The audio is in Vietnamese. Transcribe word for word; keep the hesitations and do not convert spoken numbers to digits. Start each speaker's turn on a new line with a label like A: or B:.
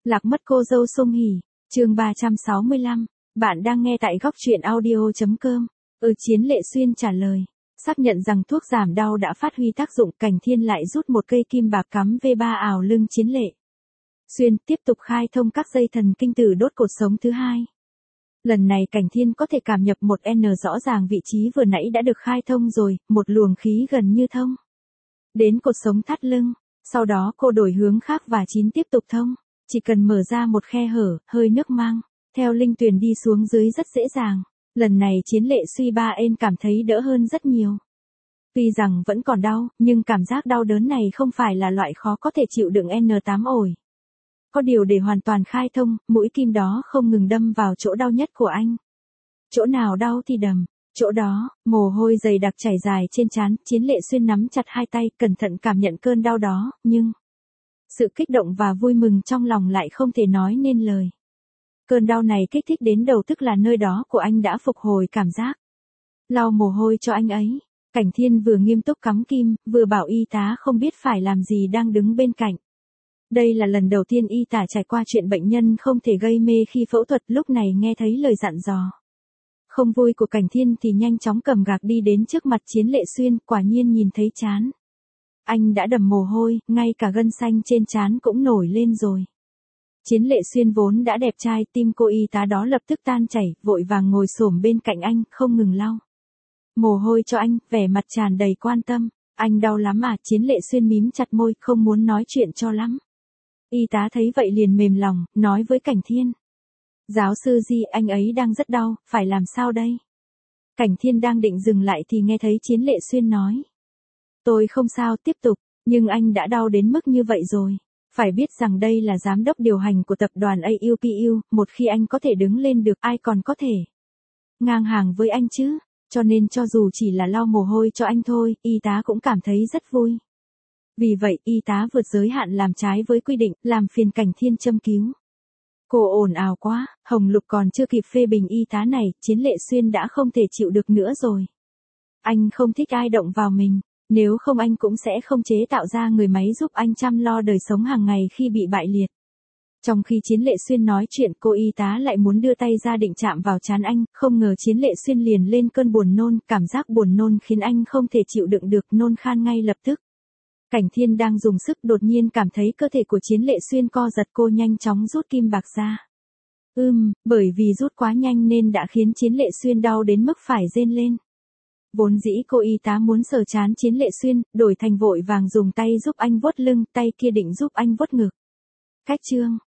A: Lạc mất cô dâu Song Hỷ, chương ba trăm sáu mươi lăm, bạn đang nghe tại góc truyện audio.com. Ừ, Chiến Lệ Xuyên trả lời, xác nhận rằng thuốc giảm đau đã phát huy tác dụng. Cảnh Thiên lại rút một cây kim bạc cắm vê ba ảo lưng Chiến Lệ Xuyên, tiếp tục khai thông các dây thần kinh từ đốt cột sống thứ hai. Lần này Cảnh Thiên có thể cảm nhập một N rõ ràng vị trí vừa nãy đã được khai thông rồi, một luồng khí gần như thông đến cột sống thắt lưng, sau đó cô đổi hướng khác và chín tiếp tục thông. Chỉ cần mở ra một khe hở, hơi nước mang theo linh tuyền đi xuống dưới rất dễ dàng. Lần này Chiến Lệ suy ba ên cảm thấy đỡ hơn rất nhiều. Tuy rằng vẫn còn đau, nhưng cảm giác đau đớn này không phải là loại khó có thể chịu đựng N tám ổi. Có điều để hoàn toàn khai thông, mũi kim đó không ngừng đâm vào chỗ đau nhất của anh. Chỗ nào đau thì đầm chỗ đó, mồ hôi dày đặc chảy dài trên trán. Chiến Lệ Xuyên nắm chặt hai tay, cẩn thận cảm nhận cơn đau đó, nhưng sự kích động và vui mừng trong lòng lại không thể nói nên lời. Cơn đau này kích thích đến đầu, tức là nơi đó của anh đã phục hồi cảm giác. Lau mồ hôi cho anh ấy. Cảnh Thiên vừa nghiêm túc cắm kim, vừa bảo y tá không biết phải làm gì đang đứng bên cạnh. Đây là lần đầu tiên y tá trải qua chuyện bệnh nhân không thể gây mê khi phẫu thuật, lúc này nghe thấy lời dặn dò không vui của Cảnh Thiên thì nhanh chóng cầm gạc đi đến trước mặt Chiến Lệ Xuyên. Quả nhiên nhìn thấy trán anh đã đầm mồ hôi, ngay cả gân xanh trên trán cũng nổi lên rồi. Chiến Lệ Xuyên vốn đã đẹp trai, tim cô y tá đó lập tức tan chảy, vội vàng ngồi xổm bên cạnh anh, không ngừng lau mồ hôi cho anh, vẻ mặt tràn đầy quan tâm. Anh đau lắm à? Chiến Lệ Xuyên mím chặt môi, không muốn nói chuyện cho lắm. Y tá thấy vậy liền mềm lòng, nói với Cảnh Thiên: Giáo sư Di, anh ấy đang rất đau, phải làm sao đây? Cảnh Thiên đang định dừng lại thì nghe thấy Chiến Lệ Xuyên nói: Tôi không sao, tiếp tục, nhưng anh đã đau đến mức như vậy rồi. Phải biết rằng đây là giám đốc điều hành của tập đoàn a u pê u, một khi anh có thể đứng lên được, ai còn có thể ngang hàng với anh chứ? Cho nên cho dù chỉ là lau mồ hôi cho anh thôi, y tá cũng cảm thấy rất vui. Vì vậy, y tá vượt giới hạn làm trái với quy định, làm phiền Cảnh Thiên châm cứu. Cô ồn ào quá, Hồng Lục còn chưa kịp phê bình y tá này, Chiến Lệ Xuyên đã không thể chịu được nữa rồi. Anh không thích ai động vào mình, nếu không anh cũng sẽ không chế tạo ra người máy giúp anh chăm lo đời sống hàng ngày khi bị bại liệt. Trong khi Chiến Lệ Xuyên nói chuyện, cô y tá lại muốn đưa tay ra định chạm vào trán anh, không ngờ Chiến Lệ Xuyên liền lên cơn buồn nôn, cảm giác buồn nôn khiến anh không thể chịu đựng được, nôn khan ngay lập tức. Cảnh Thiên đang dùng sức, đột nhiên cảm thấy cơ thể của Chiến Lệ Xuyên co giật, cô nhanh chóng rút kim bạc ra. Ừm, bởi vì rút quá nhanh nên đã khiến Chiến Lệ Xuyên đau đến mức phải rên lên. Vốn dĩ cô y tá muốn sờ trán Chiến Lệ Xuyên, đổi thành vội vàng dùng tay giúp anh vuốt lưng, tay kia định giúp anh vuốt ngực. Cách chương